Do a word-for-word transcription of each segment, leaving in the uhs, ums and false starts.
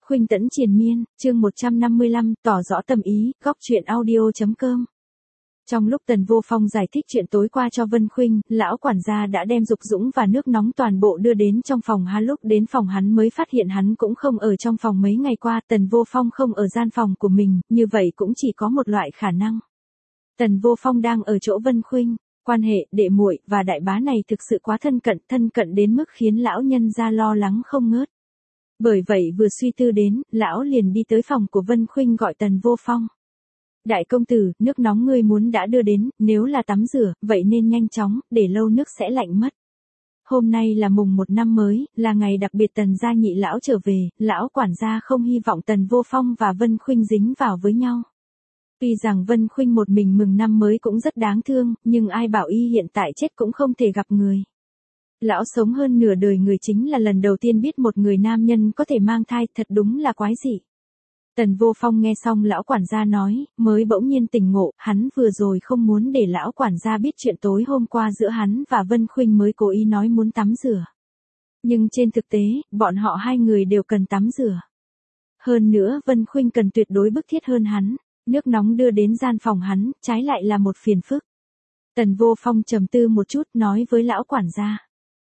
Khuynh Tẫn triền miên, chương một trăm năm mươi lăm, tỏ rõ tâm ý, góc truyện audio.com. Trong lúc Tần Vô Phong giải thích chuyện tối qua cho Vân Khuynh, lão quản gia đã đem Dục Dũng và nước nóng toàn bộ đưa đến trong phòng hắn. Lúc đến phòng hắn mới phát hiện hắn cũng không ở trong phòng mấy ngày qua. Tần Vô Phong không ở gian phòng của mình, như vậy cũng chỉ có một loại khả năng. Tần Vô Phong đang ở chỗ Vân Khuynh. Quan hệ đệ muội và đại bá này thực sự quá thân cận, thân cận đến mức khiến lão nhân gia lo lắng không ngớt. Bởi vậy vừa suy tư đến, lão liền đi tới phòng của Vân Khuynh gọi Tần Vô Phong. Đại công tử, nước nóng ngươi muốn đã đưa đến, nếu là tắm rửa, vậy nên nhanh chóng, để lâu nước sẽ lạnh mất. Hôm nay là mùng một năm mới, là ngày đặc biệt Tần gia nhị lão trở về, lão quản gia không hy vọng Tần Vô Phong và Vân Khuynh dính vào với nhau. Tuy rằng Vân Khuynh một mình mừng năm mới cũng rất đáng thương, nhưng ai bảo y hiện tại chết cũng không thể gặp người. Lão sống hơn nửa đời người chính là lần đầu tiên biết một người nam nhân có thể mang thai, thật đúng là quái dị. Tần Vô Phong nghe xong lão quản gia nói, mới bỗng nhiên tỉnh ngộ, hắn vừa rồi không muốn để lão quản gia biết chuyện tối hôm qua giữa hắn và Vân Khuynh mới cố ý nói muốn tắm rửa. Nhưng trên thực tế, bọn họ hai người đều cần tắm rửa. Hơn nữa Vân Khuynh cần tuyệt đối bức thiết hơn hắn, nước nóng đưa đến gian phòng hắn, trái lại là một phiền phức. Tần Vô Phong trầm tư một chút nói với lão quản gia.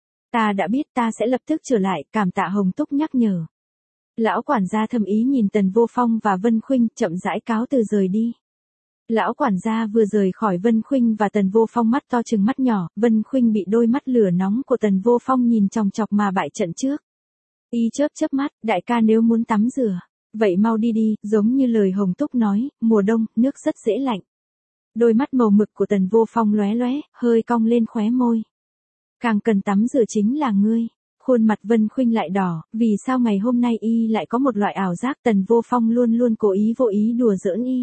Ta đã biết, ta sẽ lập tức trở lại, cảm tạ Hồng Túc nhắc nhở. Lão quản gia thầm ý nhìn Tần Vô Phong và Vân Khuynh, chậm rãi cáo từ rời đi. Lão quản gia vừa rời khỏi Vân Khuynh và Tần Vô Phong mắt to trừng mắt nhỏ, Vân Khuynh bị đôi mắt lửa nóng của Tần Vô Phong nhìn chòng chọc mà bại trận trước. Y chớp chớp mắt, đại ca nếu muốn tắm rửa, vậy mau đi đi, giống như lời Hồng Túc nói, mùa đông, nước rất dễ lạnh. Đôi mắt màu mực của Tần Vô Phong lóe lóe, hơi cong lên khóe môi. Càng cần tắm rửa chính là ngươi. Khuôn mặt Vân Khuynh lại đỏ, vì sao ngày hôm nay y lại có một loại ảo giác Tần Vô Phong luôn luôn cố ý vô ý đùa giỡn y.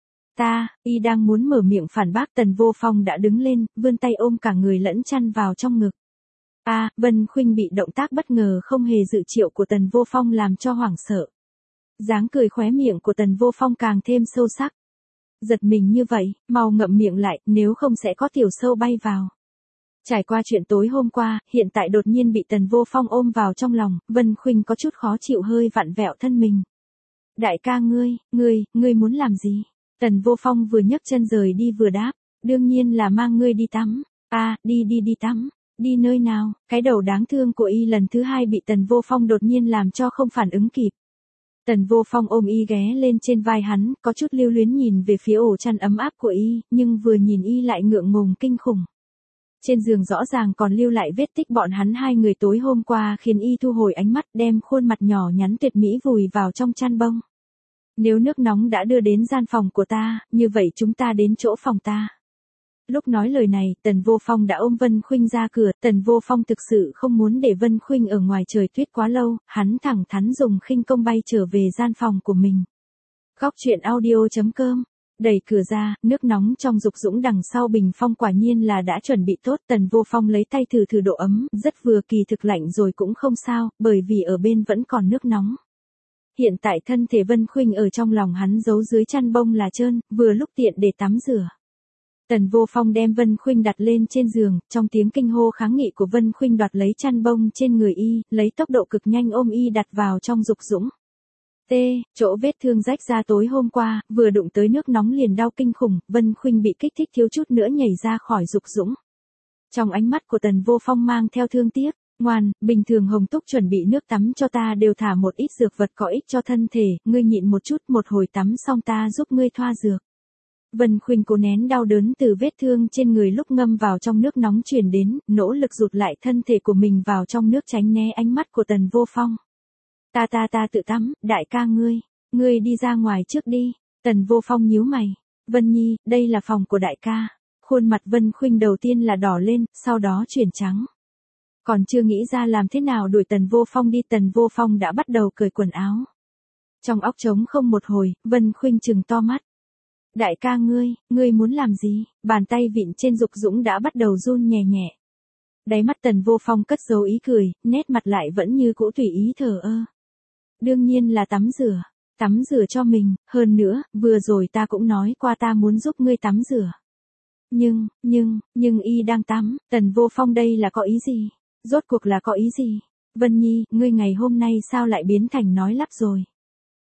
Ta, y đang muốn mở miệng phản bác Tần Vô Phong đã đứng lên, vươn tay ôm cả người lẫn chăn vào trong ngực. A, à, Vân Khuynh bị động tác bất ngờ không hề dự triệu của Tần Vô Phong làm cho hoảng sợ. Dáng cười khóe miệng của Tần Vô Phong càng thêm sâu sắc. Giật mình như vậy, mau ngậm miệng lại, nếu không sẽ có tiểu sâu bay vào. Trải qua chuyện tối hôm qua, hiện tại đột nhiên bị Tần Vô Phong ôm vào trong lòng, Vân Khuynh có chút khó chịu hơi vặn vẹo thân mình. Đại ca ngươi, ngươi, ngươi muốn làm gì? Tần Vô Phong vừa nhấc chân rời đi vừa đáp, đương nhiên là mang ngươi đi tắm. A, à, đi đi đi tắm, đi nơi nào? Cái đầu đáng thương của y lần thứ hai bị Tần Vô Phong đột nhiên làm cho không phản ứng kịp. Tần Vô Phong ôm y ghé lên trên vai hắn, có chút lưu luyến nhìn về phía ổ chăn ấm áp của y, nhưng vừa nhìn y lại ngượng ngùng kinh khủng. Trên giường rõ ràng còn lưu lại vết tích bọn hắn hai người tối hôm qua khiến y thu hồi ánh mắt đem khuôn mặt nhỏ nhắn tuyệt mỹ vùi vào trong chăn bông. Nếu nước nóng đã đưa đến gian phòng của ta, như vậy chúng ta đến chỗ phòng ta. Lúc nói lời này, Tần Vô Phong đã ôm Vân Khuynh ra cửa, Tần Vô Phong thực sự không muốn để Vân Khuynh ở ngoài trời tuyết quá lâu, hắn thẳng thắn dùng khinh công bay trở về gian phòng của mình. Góc truyện audio.com. Đẩy cửa ra, nước nóng trong Dục Dũng đằng sau bình phong quả nhiên là đã chuẩn bị tốt. Tần Vô Phong lấy tay thử thử độ ấm, rất vừa kỳ thực lạnh rồi cũng không sao, bởi vì ở bên vẫn còn nước nóng. Hiện tại thân thể Vân Khuynh ở trong lòng hắn giấu dưới chăn bông là trơn, vừa lúc tiện để tắm rửa. Tần Vô Phong đem Vân Khuynh đặt lên trên giường, trong tiếng kinh hô kháng nghị của Vân Khuynh đoạt lấy chăn bông trên người y, lấy tốc độ cực nhanh ôm y đặt vào trong Dục Dũng. T, chỗ vết thương rách ra tối hôm qua, vừa đụng tới nước nóng liền đau kinh khủng, Vân Khuynh bị kích thích thiếu chút nữa nhảy ra khỏi Dục Dũng. Trong ánh mắt của Tần Vô Phong mang theo thương tiếc, ngoan, bình thường Hồng Túc chuẩn bị nước tắm cho ta đều thả một ít dược vật có ích cho thân thể, ngươi nhịn một chút, một hồi tắm xong ta giúp ngươi thoa dược. Vân Khuynh cố nén đau đớn từ vết thương trên người lúc ngâm vào trong nước nóng truyền đến, nỗ lực rụt lại thân thể của mình vào trong nước tránh né ánh mắt của Tần Vô Phong. Ta ta ta tự tắm, đại ca ngươi, ngươi đi ra ngoài trước đi. Tần Vô Phong nhíu mày. Vân Nhi, đây là phòng của đại ca. Khuôn mặt Vân Khuynh đầu tiên là đỏ lên, sau đó chuyển trắng. Còn chưa nghĩ ra làm thế nào đuổi Tần Vô Phong đi, Tần Vô Phong đã bắt đầu cởi quần áo. Trong óc trống không một hồi, Vân Khuynh trừng to mắt. Đại ca ngươi, ngươi muốn làm gì? Bàn tay vịn trên Dục Dũng đã bắt đầu run nhẹ nhẹ. Đáy mắt Tần Vô Phong cất dấu ý cười, nét mặt lại vẫn như cũ tùy ý thờ ơ. Đương nhiên là tắm rửa, tắm rửa cho mình, hơn nữa, vừa rồi ta cũng nói qua ta muốn giúp ngươi tắm rửa. Nhưng, nhưng, nhưng y đang tắm, Tần Vô Phong đây là có ý gì? Rốt cuộc là có ý gì? Vân Nhi, ngươi ngày hôm nay sao lại biến thành nói lắp rồi?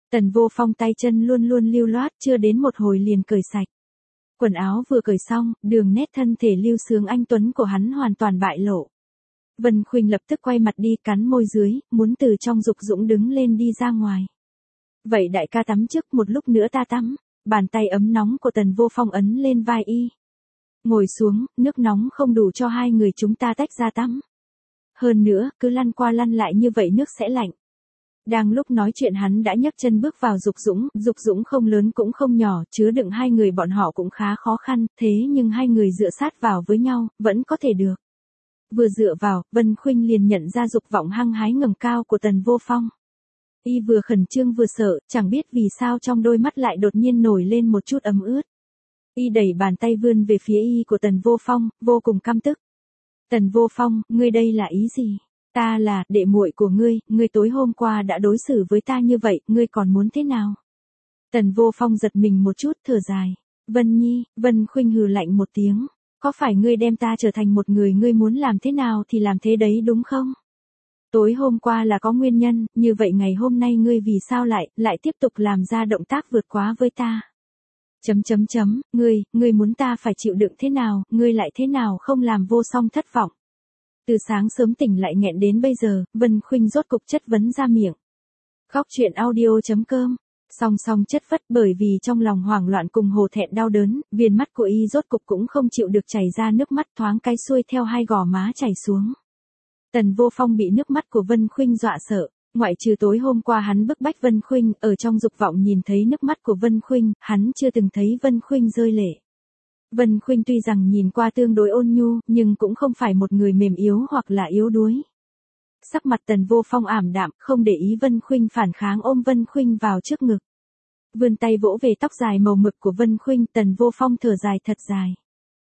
Tần Vô Phong tay chân luôn luôn lưu loát, chưa đến một hồi liền cởi sạch. Quần áo vừa cởi xong, đường nét thân thể lưu sướng anh tuấn của hắn hoàn toàn bại lộ. Vân Khuynh lập tức quay mặt đi, cắn môi dưới, muốn từ trong Dục Dũng đứng lên đi ra ngoài. Vậy đại ca tắm trước, một lúc nữa ta tắm. Bàn tay ấm nóng của Tần Vô Phong ấn lên vai y. Ngồi xuống, nước nóng không đủ cho hai người chúng ta tách ra tắm. Hơn nữa, cứ lăn qua lăn lại như vậy nước sẽ lạnh. Đang lúc nói chuyện hắn đã nhấc chân bước vào Dục Dũng, Dục Dũng không lớn cũng không nhỏ, chứa đựng hai người bọn họ cũng khá khó khăn, thế nhưng hai người dựa sát vào với nhau, vẫn có thể được. Vừa dựa vào, Vân Khuynh liền nhận ra dục vọng hăng hái ngầm cao của Tần Vô Phong. Y vừa khẩn trương vừa sợ, chẳng biết vì sao trong đôi mắt lại đột nhiên nổi lên một chút ấm ướt. Y đẩy bàn tay vươn về phía y của Tần Vô Phong, vô cùng căm tức. Tần Vô Phong, ngươi đây là ý gì? Ta là đệ muội của ngươi, ngươi tối hôm qua đã đối xử với ta như vậy, ngươi còn muốn thế nào? Tần Vô Phong giật mình một chút, thở dài. Vân Nhi, Vân Khuynh hừ lạnh một tiếng. Có phải ngươi đem ta trở thành một người ngươi muốn làm thế nào thì làm thế đấy đúng không? Tối hôm qua là có nguyên nhân, như vậy ngày hôm nay ngươi vì sao lại, lại tiếp tục làm ra động tác vượt quá với ta? Chấm chấm chấm, ngươi, ngươi muốn ta phải chịu đựng thế nào, ngươi lại thế nào không làm Vô Song thất vọng? Từ sáng sớm tỉnh lại nghẹn đến bây giờ, Vân Khuynh rốt cục chất vấn ra miệng. Góc truyện audio chấm com. Song song chất vất bởi vì trong lòng hoảng loạn cùng hổ thẹn đau đớn, viền mắt của y rốt cục cũng không chịu được chảy ra nước mắt thoáng cái xuôi theo hai gò má chảy xuống. Tần Vô Phong bị nước mắt của Vân Khuynh dọa sợ, ngoại trừ tối hôm qua hắn bức bách Vân Khuynh, ở trong dục vọng nhìn thấy nước mắt của Vân Khuynh, hắn chưa từng thấy Vân Khuynh rơi lệ. Vân Khuynh tuy rằng nhìn qua tương đối ôn nhu, nhưng cũng không phải một người mềm yếu hoặc là yếu đuối. Sắc mặt Tần Vô Phong ảm đạm, không để ý Vân Khuynh phản kháng, ôm Vân Khuynh vào trước ngực. Vươn tay vỗ về tóc dài màu mực của Vân Khuynh, Tần Vô Phong thở dài thật dài.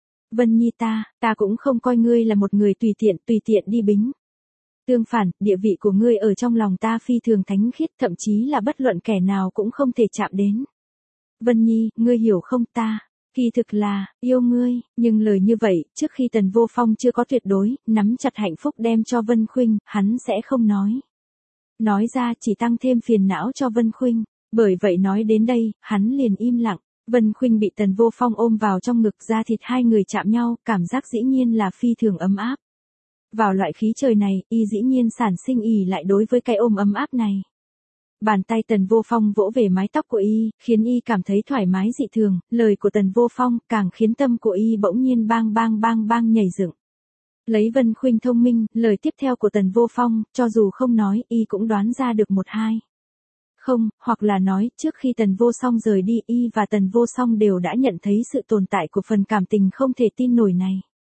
Vân Nhi ta, ta cũng không coi ngươi là một người tùy tiện, tùy tiện đi bính. Tương phản, địa vị của ngươi ở trong lòng ta phi thường thánh khiết, thậm chí là bất luận kẻ nào cũng không thể chạm đến. Vân Nhi, ngươi hiểu không, ta, kỳ thực là, yêu ngươi, nhưng lời như vậy, trước khi Tần Vô Phong chưa có tuyệt đối, nắm chặt hạnh phúc đem cho Vân Khuynh, hắn sẽ không nói. Nói ra chỉ tăng thêm phiền não cho Vân Khuynh, bởi vậy nói đến đây, hắn liền im lặng. Vân Khuynh bị Tần Vô Phong ôm vào trong ngực, da thịt hai người chạm nhau, cảm giác dĩ nhiên là phi thường ấm áp. Vào loại khí trời này, y dĩ nhiên sản sinh ỉ lại đối với cái ôm ấm áp này. Bàn tay Tần Vô Phong vỗ về mái tóc của y, khiến y cảm thấy thoải mái dị thường, lời của Tần Vô Phong càng khiến tâm của y bỗng nhiên bang bang bang bang nhảy dựng. Lấy Vân Khuynh thông minh, lời tiếp theo của Tần Vô Phong, cho dù không nói, y cũng đoán ra được một hai. Không, hoặc là nói, trước khi Tần Vô Song rời đi, y và Tần Vô Song đều đã nhận thấy sự tồn tại của phần cảm tình không thể tin nổi này.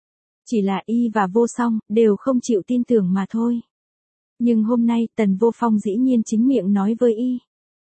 Chỉ là y và Vô Song, đều không chịu tin tưởng mà thôi. Nhưng hôm nay, Tần Vô Phong dĩ nhiên chính miệng nói với y.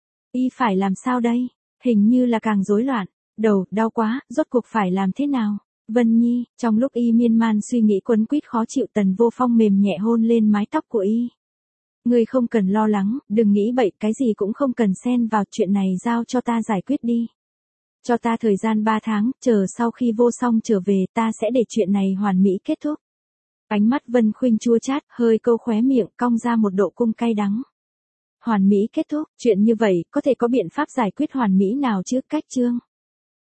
Y phải làm sao đây? Hình như là càng rối loạn. Đầu, đau quá, rốt cuộc phải làm thế nào? Vân Nhi, trong lúc y miên man suy nghĩ quấn quýt khó chịu, Tần Vô Phong mềm nhẹ hôn lên mái tóc của y. Ngươi không cần lo lắng, đừng nghĩ bậy, cái gì cũng không cần xen vào, chuyện này giao cho ta giải quyết đi. Cho ta thời gian ba tháng, chờ sau khi Vô Song trở về, ta sẽ để chuyện này hoàn mỹ kết thúc. Ánh mắt Vân Khuynh chua chát, hơi câu khóe miệng, cong ra một độ cung cay đắng. Hoàn mỹ kết thúc, chuyện như vậy, có thể có biện pháp giải quyết hoàn mỹ nào chứ, cách chương.